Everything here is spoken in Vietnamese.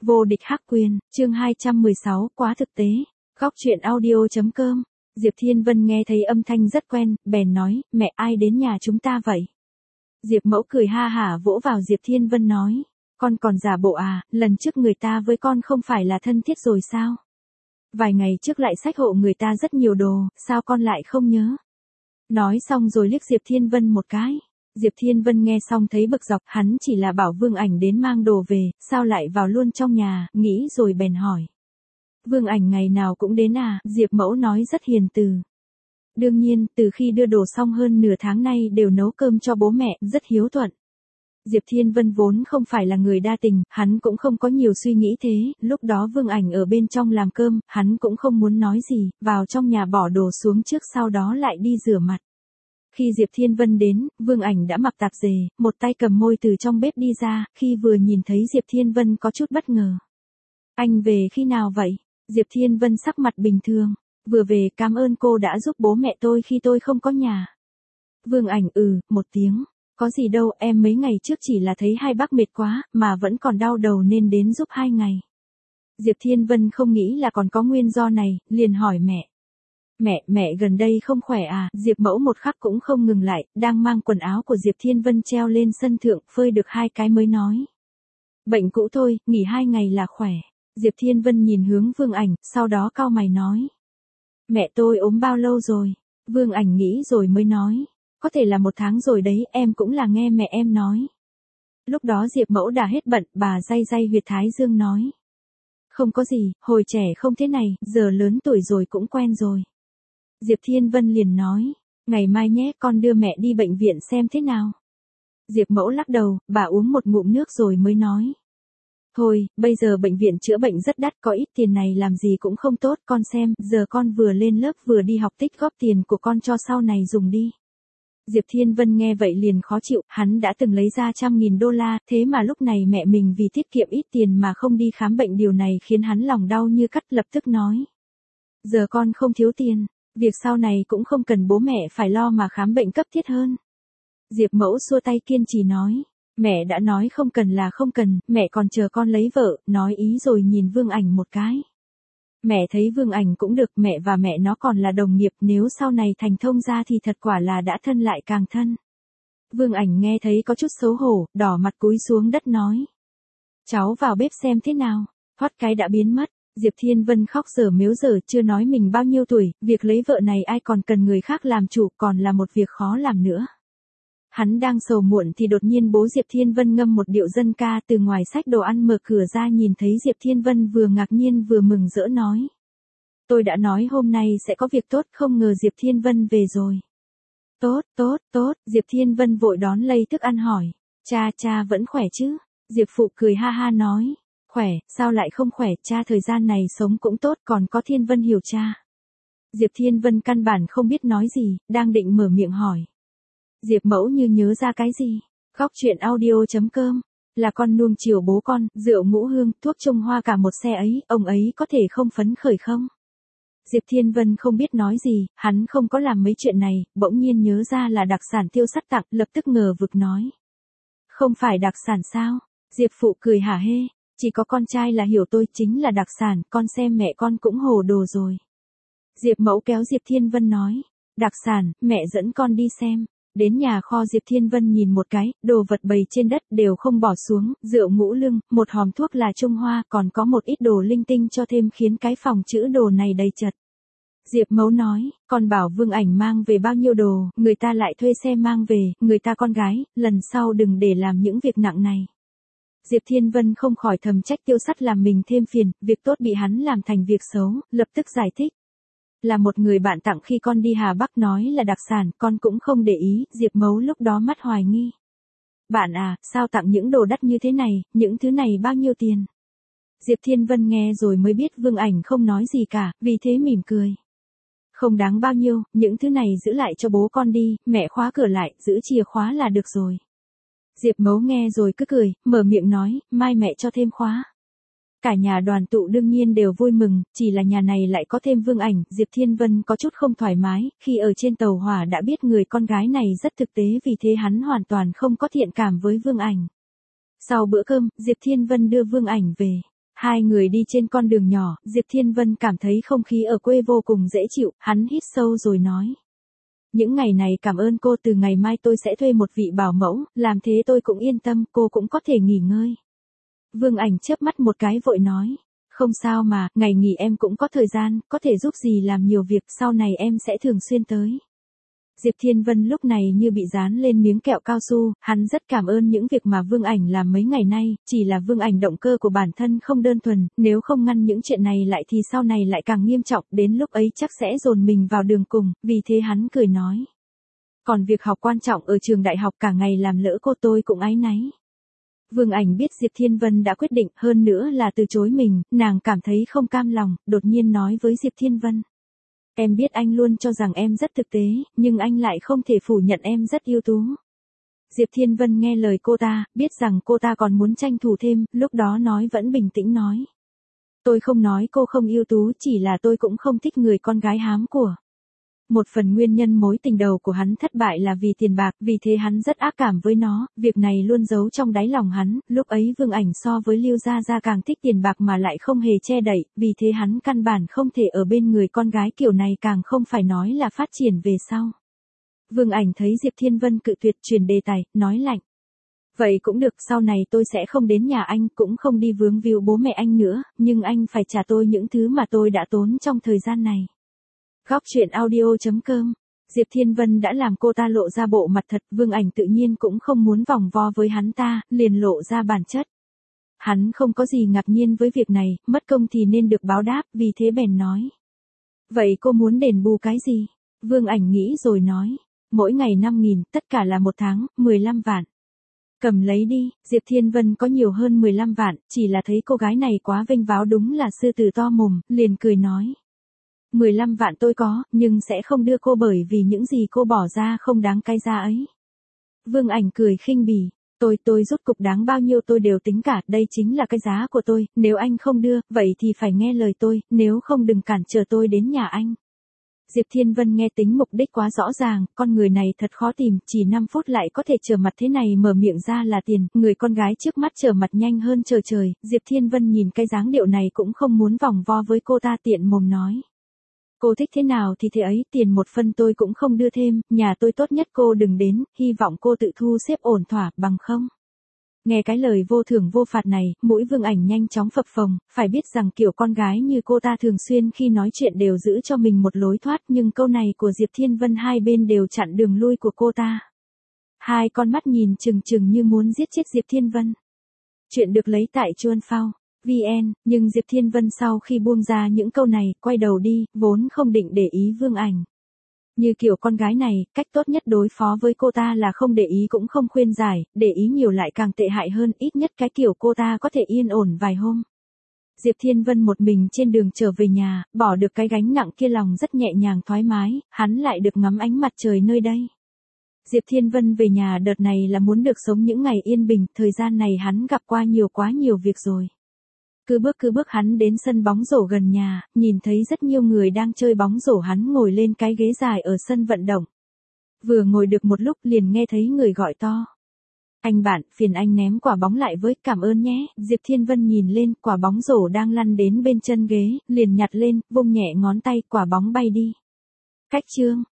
Vô địch hắc quyền, chương 216, quá thực tế. Góc truyện audio.com. Diệp Thiên Vân nghe thấy âm thanh rất quen, bèn nói, mẹ ai đến nhà chúng ta vậy? Diệp Mẫu cười ha hả vỗ vào Diệp Thiên Vân nói, con còn giả bộ à, lần trước người ta với con không phải là thân thiết rồi sao? Vài ngày trước lại xách hộ người ta rất nhiều đồ, sao con lại không nhớ? Nói xong rồi liếc Diệp Thiên Vân một cái. Diệp Thiên Vân nghe xong thấy bực dọc, hắn chỉ là bảo Vương Ảnh đến mang đồ về, sao lại vào luôn trong nhà, nghĩ rồi bèn hỏi. Vương Ảnh ngày nào cũng đến à, Diệp Mẫu nói rất hiền từ. Đương nhiên, từ khi đưa đồ xong hơn nửa tháng nay đều nấu cơm cho bố mẹ, rất hiếu thuận. Diệp Thiên Vân vốn không phải là người đa tình, hắn cũng không có nhiều suy nghĩ thế, lúc đó Vương Ảnh ở bên trong làm cơm, hắn cũng không muốn nói gì, vào trong nhà bỏ đồ xuống trước sau đó lại đi rửa mặt. Khi Diệp Thiên Vân đến, Vương Ảnh đã mặc tạp dề, một tay cầm môi từ trong bếp đi ra, khi vừa nhìn thấy Diệp Thiên Vân có chút bất ngờ. Anh về khi nào vậy? Diệp Thiên Vân sắc mặt bình thường, vừa về, cảm ơn cô đã giúp bố mẹ tôi khi tôi không có nhà. Vương Ảnh một tiếng, có gì đâu, em mấy ngày trước chỉ là thấy hai bác mệt quá, mà vẫn còn đau đầu nên đến giúp 2 ngày. Diệp Thiên Vân không nghĩ là còn có nguyên do này, liền hỏi mẹ. Mẹ gần đây không khỏe à? Diệp Mẫu một khắc cũng không ngừng lại, đang mang quần áo của Diệp Thiên Vân treo lên sân thượng, phơi được 2 cái mới nói. Bệnh cũ thôi, nghỉ 2 ngày là khỏe. Diệp Thiên Vân nhìn hướng Vương Ảnh, sau đó cau mày nói. Mẹ tôi ốm bao lâu rồi? Vương Ảnh nghĩ rồi mới nói. Có thể là 1 tháng rồi đấy, em cũng là nghe mẹ em nói. Lúc đó Diệp Mẫu đã hết bận, bà day huyệt thái dương nói. Không có gì, hồi trẻ không thế này, giờ lớn tuổi rồi cũng quen rồi. Diệp Thiên Vân liền nói, ngày mai nhé, con đưa mẹ đi bệnh viện xem thế nào. Diệp Mẫu lắc đầu, bà uống một ngụm nước rồi mới nói. Thôi, bây giờ bệnh viện chữa bệnh rất đắt, có ít tiền này làm gì cũng không tốt, con xem, giờ con vừa lên lớp vừa đi học, tích góp tiền của con cho sau này dùng đi. Diệp Thiên Vân nghe vậy liền khó chịu, hắn đã từng lấy ra $100.000, thế mà lúc này mẹ mình vì tiết kiệm ít tiền mà không đi khám bệnh, điều này khiến hắn lòng đau như cắt, lập tức nói. Giờ con không thiếu tiền. Việc sau này cũng không cần bố mẹ phải lo mà khám bệnh cấp thiết hơn. Diệp Mẫu xua tay kiên trì nói. Mẹ đã nói không cần là không cần, mẹ còn chờ con lấy vợ, nói ý rồi nhìn Vương Ảnh một cái. Mẹ thấy Vương Ảnh cũng được, mẹ và mẹ nó còn là đồng nghiệp, nếu sau này thành thông gia thì thật quả là đã thân lại càng thân. Vương Ảnh nghe thấy có chút xấu hổ, đỏ mặt cúi xuống đất nói. Cháu vào bếp xem thế nào, thoát cái đã biến mất. Diệp Thiên Vân khóc dở mếu dở, chưa nói mình bao nhiêu tuổi, việc lấy vợ này ai còn cần người khác làm chủ, còn là một việc khó làm nữa. Hắn đang sầu muộn thì đột nhiên bố Diệp Thiên Vân ngâm một điệu dân ca, từ ngoài xách đồ ăn mở cửa ra nhìn thấy Diệp Thiên Vân vừa ngạc nhiên vừa mừng rỡ nói. Tôi đã nói hôm nay sẽ có việc tốt, không ngờ Diệp Thiên Vân về rồi. Tốt, Diệp Thiên Vân vội đón lấy thức ăn hỏi. Cha vẫn khỏe chứ? Diệp Phụ cười ha ha nói. Khỏe, sao lại không khỏe, cha thời gian này sống cũng tốt, còn có Thiên Vân hiểu cha. Diệp Thiên Vân căn bản không biết nói gì, đang định mở miệng hỏi. Diệp Mẫu như nhớ ra cái gì. Góc truyện audio.com. Là con nuông chiều bố con, rượu ngũ hương, thuốc Trung Hoa cả một xe ấy, ông ấy có thể không phấn khởi không? Diệp Thiên Vân không biết nói gì, hắn không có làm mấy chuyện này, bỗng nhiên nhớ ra là đặc sản Tiêu Sắt tặng, lập tức ngờ vực nói. Không phải đặc sản sao? Diệp Phụ cười hả hê. Chỉ có con trai là hiểu tôi chính là đặc sản, con xem mẹ con cũng hồ đồ rồi. Diệp Mẫu kéo Diệp Thiên Vân nói. Đặc sản, mẹ dẫn con đi xem. Đến nhà kho Diệp Thiên Vân nhìn một cái, đồ vật bày trên đất đều không bỏ xuống, rượu ngũ lưng, một hòm thuốc là Trung Hoa, còn có một ít đồ linh tinh cho thêm khiến cái phòng trữ đồ này đầy chật. Diệp Mẫu nói, con bảo Vương Ảnh mang về bao nhiêu đồ, người ta lại thuê xe mang về, người ta con gái, lần sau đừng để làm những việc nặng này. Diệp Thiên Vân không khỏi thầm trách Tiêu Sắt làm mình thêm phiền, việc tốt bị hắn làm thành việc xấu, lập tức giải thích. Là một người bạn tặng khi con đi Hà Bắc nói là đặc sản, con cũng không để ý, Diệp Mẫu lúc đó mắt hoài nghi. Bạn à, sao tặng những đồ đắt như thế này, những thứ này bao nhiêu tiền? Diệp Thiên Vân nghe rồi mới biết Vương Ảnh không nói gì cả, vì thế mỉm cười. Không đáng bao nhiêu, những thứ này giữ lại cho bố con đi, mẹ khóa cửa lại, giữ chìa khóa là được rồi. Diệp Mẫu nghe rồi cứ cười, mở miệng nói, mai mẹ cho thêm khóa. Cả nhà đoàn tụ đương nhiên đều vui mừng, chỉ là nhà này lại có thêm Vương Ảnh, Diệp Thiên Vân có chút không thoải mái, khi ở trên tàu hỏa đã biết người con gái này rất thực tế, vì thế hắn hoàn toàn không có thiện cảm với Vương Ảnh. Sau bữa cơm, Diệp Thiên Vân đưa Vương Ảnh về. Hai người đi trên con đường nhỏ, Diệp Thiên Vân cảm thấy không khí ở quê vô cùng dễ chịu, hắn hít sâu rồi nói. Những ngày này cảm ơn cô, từ ngày mai tôi sẽ thuê một vị bảo mẫu, làm thế tôi cũng yên tâm, cô cũng có thể nghỉ ngơi. Vương Ảnh chớp mắt một cái vội nói. Không sao mà, ngày nghỉ em cũng có thời gian, có thể giúp gì làm nhiều việc, sau này em sẽ thường xuyên tới. Diệp Thiên Vân lúc này như bị dán lên miếng kẹo cao su, hắn rất cảm ơn những việc mà Vương Ảnh làm mấy ngày nay, chỉ là Vương Ảnh động cơ của bản thân không đơn thuần, nếu không ngăn những chuyện này lại thì sau này lại càng nghiêm trọng, đến lúc ấy chắc sẽ dồn mình vào đường cùng, vì thế hắn cười nói. Còn việc học quan trọng ở trường đại học cả ngày làm lỡ cô tôi cũng áy náy. Vương Ảnh biết Diệp Thiên Vân đã quyết định, hơn nữa là từ chối mình, nàng cảm thấy không cam lòng, đột nhiên nói với Diệp Thiên Vân. Em biết anh luôn cho rằng em rất thực tế, nhưng anh lại không thể phủ nhận em rất ưu tú. Diệp Thiên Vân nghe lời cô ta, biết rằng cô ta còn muốn tranh thủ thêm, lúc đó nói vẫn bình tĩnh nói. Tôi không nói cô không ưu tú, chỉ là tôi cũng không thích người con gái hám của. Một phần nguyên nhân mối tình đầu của hắn thất bại là vì tiền bạc, vì thế hắn rất ác cảm với nó, việc này luôn giấu trong đáy lòng hắn, lúc ấy Vương Ảnh so với Lưu Gia Gia càng thích tiền bạc mà lại không hề che đậy, vì thế hắn căn bản không thể ở bên người con gái kiểu này, càng không phải nói là phát triển về sau. Vương Ảnh thấy Diệp Thiên Vân cự tuyệt, chuyển đề tài, nói lạnh. Vậy cũng được, sau này tôi sẽ không đến nhà anh, cũng không đi vướng víu bố mẹ anh nữa, nhưng anh phải trả tôi những thứ mà tôi đã tốn trong thời gian này. Góc truyện audio.com. Diệp Thiên Vân đã làm cô ta lộ ra bộ mặt thật, Vương Ảnh tự nhiên cũng không muốn vòng vo với hắn ta, liền lộ ra bản chất. Hắn không có gì ngạc nhiên với việc này, mất công thì nên được báo đáp, vì thế bèn nói. Vậy cô muốn đền bù cái gì? Vương Ảnh nghĩ rồi nói. Mỗi ngày 5.000, tất cả là một tháng, 15 vạn. Cầm lấy đi, Diệp Thiên Vân có nhiều hơn 15 vạn, chỉ là thấy cô gái này quá vênh váo, đúng là sư tử to mồm, liền cười nói. 15 vạn tôi có, nhưng sẽ không đưa cô bởi vì những gì cô bỏ ra không đáng cái giá ấy. Vương Ảnh cười khinh bỉ, tôi rút cục đáng bao nhiêu tôi đều tính cả, đây chính là cái giá của tôi, nếu anh không đưa, vậy thì phải nghe lời tôi, nếu không đừng cản trở tôi đến nhà anh. Diệp Thiên Vân nghe tính mục đích quá rõ ràng, con người này thật khó tìm, chỉ 5 phút lại có thể trở mặt thế này, mở miệng ra là tiền, người con gái trước mắt trở mặt nhanh hơn trời trời, Diệp Thiên Vân nhìn cái dáng điệu này cũng không muốn vòng vo với cô ta, tiện mồm nói. Cô thích thế nào thì thế ấy, tiền một phân tôi cũng không đưa thêm, nhà tôi tốt nhất cô đừng đến, hy vọng cô tự thu xếp ổn thỏa, bằng không. Nghe cái lời vô thưởng vô phạt này, mũi Vương Ảnh nhanh chóng phập phồng, phải biết rằng kiểu con gái như cô ta thường xuyên khi nói chuyện đều giữ cho mình một lối thoát, nhưng câu này của Diệp Thiên Vân hai bên đều chặn đường lui của cô ta. Hai con mắt nhìn chừng chừng như muốn giết chết Diệp Thiên Vân. Chuyện được lấy tại Chuan Phao VN, nhưng Diệp Thiên Vân sau khi buông ra những câu này, quay đầu đi, vốn không định để ý Vương Ảnh. Như kiểu con gái này, cách tốt nhất đối phó với cô ta là không để ý cũng không khuyên giải, để ý nhiều lại càng tệ hại hơn, ít nhất cái kiểu cô ta có thể yên ổn vài hôm. Diệp Thiên Vân một mình trên đường trở về nhà, bỏ được cái gánh nặng kia, lòng rất nhẹ nhàng thoải mái, hắn lại được ngắm ánh mặt trời nơi đây. Diệp Thiên Vân về nhà đợt này là muốn được sống những ngày yên bình, thời gian này hắn gặp qua quá nhiều việc rồi. Cứ bước hắn đến sân bóng rổ gần nhà, nhìn thấy rất nhiều người đang chơi bóng rổ, hắn ngồi lên cái ghế dài ở sân vận động. Vừa ngồi được một lúc liền nghe thấy người gọi to. Anh bạn, phiền anh ném quả bóng lại với, cảm ơn nhé. Diệp Thiên Vân nhìn lên, quả bóng rổ đang lăn đến bên chân ghế, liền nhặt lên, vung nhẹ ngón tay, quả bóng bay đi. Cách chương.